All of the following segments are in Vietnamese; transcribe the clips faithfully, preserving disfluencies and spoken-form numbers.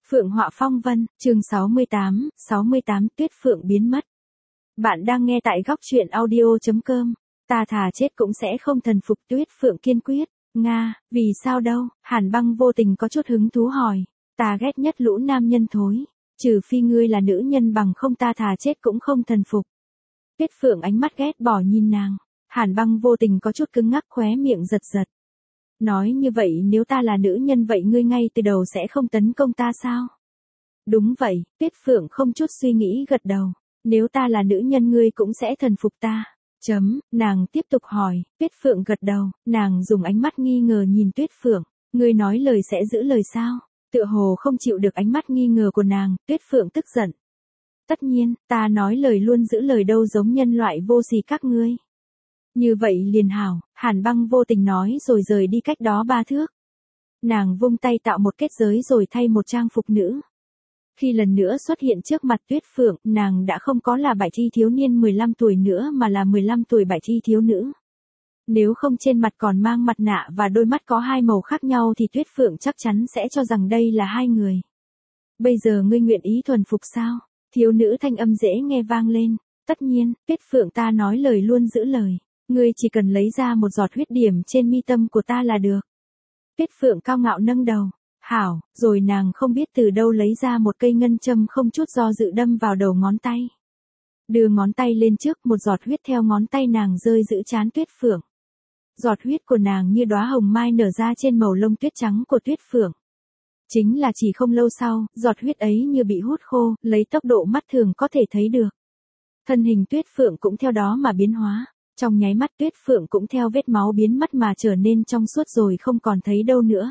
Phượng Họa Phong Vân, chương sáu mươi tám, sáu mươi tám Tuyết Phượng biến mất. Bạn đang nghe tại góc truyện audio chấm com. Ta thà chết cũng sẽ không thần phục, Tuyết Phượng kiên quyết. Nga, vì sao đâu? Hàn Băng vô tình có chút hứng thú hỏi. Ta ghét nhất lũ nam nhân thối. Trừ phi ngươi là nữ nhân, bằng không ta thà chết cũng không thần phục. Tuyết Phượng ánh mắt ghét bỏ nhìn nàng. Hàn Băng vô tình có chút cứng ngắc, khóe miệng giật giật. Nói như vậy, nếu ta là nữ nhân vậy ngươi ngay từ đầu sẽ không tấn công ta sao? Đúng vậy, Tuyết Phượng không chút suy nghĩ gật đầu. Nếu ta là nữ nhân ngươi cũng sẽ thần phục ta. Chấm, nàng tiếp tục hỏi. Tuyết Phượng gật đầu, nàng dùng ánh mắt nghi ngờ nhìn Tuyết Phượng. Ngươi nói lời sẽ giữ lời sao? Tựa hồ không chịu được ánh mắt nghi ngờ của nàng, Tuyết Phượng tức giận. Tất nhiên, ta nói lời luôn giữ lời, đâu giống nhân loại vô sỉ các ngươi. Như vậy liền hảo, Hàn Băng vô tình nói rồi rời đi cách đó ba thước. Nàng vung tay tạo một kết giới rồi thay một trang phục nữ. Khi lần nữa xuất hiện trước mặt Tuyết Phượng, nàng đã không có là bại thi thiếu niên mười lăm tuổi nữa mà là mười lăm tuổi bại thi thiếu nữ. Nếu không trên mặt còn mang mặt nạ và đôi mắt có hai màu khác nhau thì Tuyết Phượng chắc chắn sẽ cho rằng đây là hai người. Bây giờ ngươi nguyện ý thuần phục sao? Thiếu nữ thanh âm dễ nghe vang lên. Tất nhiên, Tuyết Phượng, ta nói lời luôn giữ lời. Ngươi chỉ cần lấy ra một giọt huyết điểm trên mi tâm của ta là được. Tuyết Phượng cao ngạo nâng đầu. Hảo, rồi nàng không biết từ đâu lấy ra một cây ngân châm, không chút do dự đâm vào đầu ngón tay. Đưa ngón tay lên trước, một giọt huyết theo ngón tay nàng rơi giữ trán Tuyết Phượng. Giọt huyết của nàng như đóa hồng mai nở ra trên màu lông tuyết trắng của Tuyết Phượng. Chính là chỉ không lâu sau, giọt huyết ấy như bị hút khô, lấy tốc độ mắt thường có thể thấy được. Thân hình Tuyết Phượng cũng theo đó mà biến hóa. Trong nháy mắt Tuyết Phượng cũng theo vết máu biến mất mà trở nên trong suốt rồi không còn thấy đâu nữa.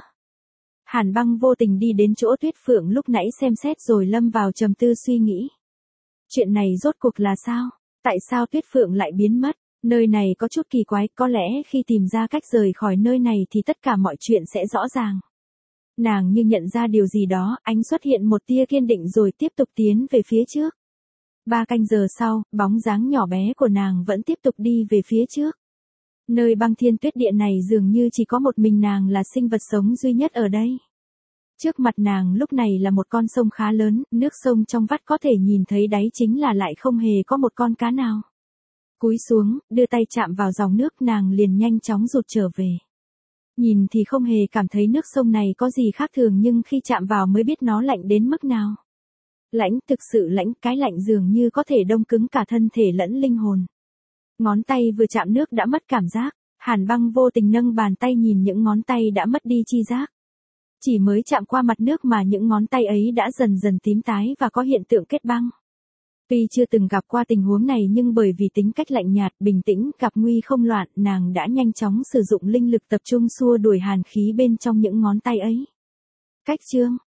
Hàn Băng vô tình đi đến chỗ Tuyết Phượng lúc nãy xem xét rồi lâm vào trầm tư suy nghĩ. Chuyện này rốt cuộc là sao? Tại sao Tuyết Phượng lại biến mất? Nơi này có chút kỳ quái, có lẽ khi tìm ra cách rời khỏi nơi này thì tất cả mọi chuyện sẽ rõ ràng. Nàng như nhận ra điều gì đó, ánh xuất hiện một tia kiên định rồi tiếp tục tiến về phía trước. Ba canh giờ sau, bóng dáng nhỏ bé của nàng vẫn tiếp tục đi về phía trước. Nơi băng thiên tuyết địa này dường như chỉ có một mình nàng là sinh vật sống duy nhất ở đây. Trước mặt nàng lúc này là một con sông khá lớn, nước sông trong vắt có thể nhìn thấy đáy, chính là lại không hề có một con cá nào. Cúi xuống, đưa tay chạm vào dòng nước, nàng liền nhanh chóng rụt trở về. Nhìn thì không hề cảm thấy nước sông này có gì khác thường, nhưng khi chạm vào mới biết nó lạnh đến mức nào. Lãnh, thực sự lãnh, cái lạnh dường như có thể đông cứng cả thân thể lẫn linh hồn. Ngón tay vừa chạm nước đã mất cảm giác, Hàn Băng vô tình nâng bàn tay nhìn những ngón tay đã mất đi chi giác. Chỉ mới chạm qua mặt nước mà những ngón tay ấy đã dần dần tím tái và có hiện tượng kết băng. Tuy chưa từng gặp qua tình huống này nhưng bởi vì tính cách lạnh nhạt, bình tĩnh, gặp nguy không loạn, nàng đã nhanh chóng sử dụng linh lực tập trung xua đuổi hàn khí bên trong những ngón tay ấy. Cách chương,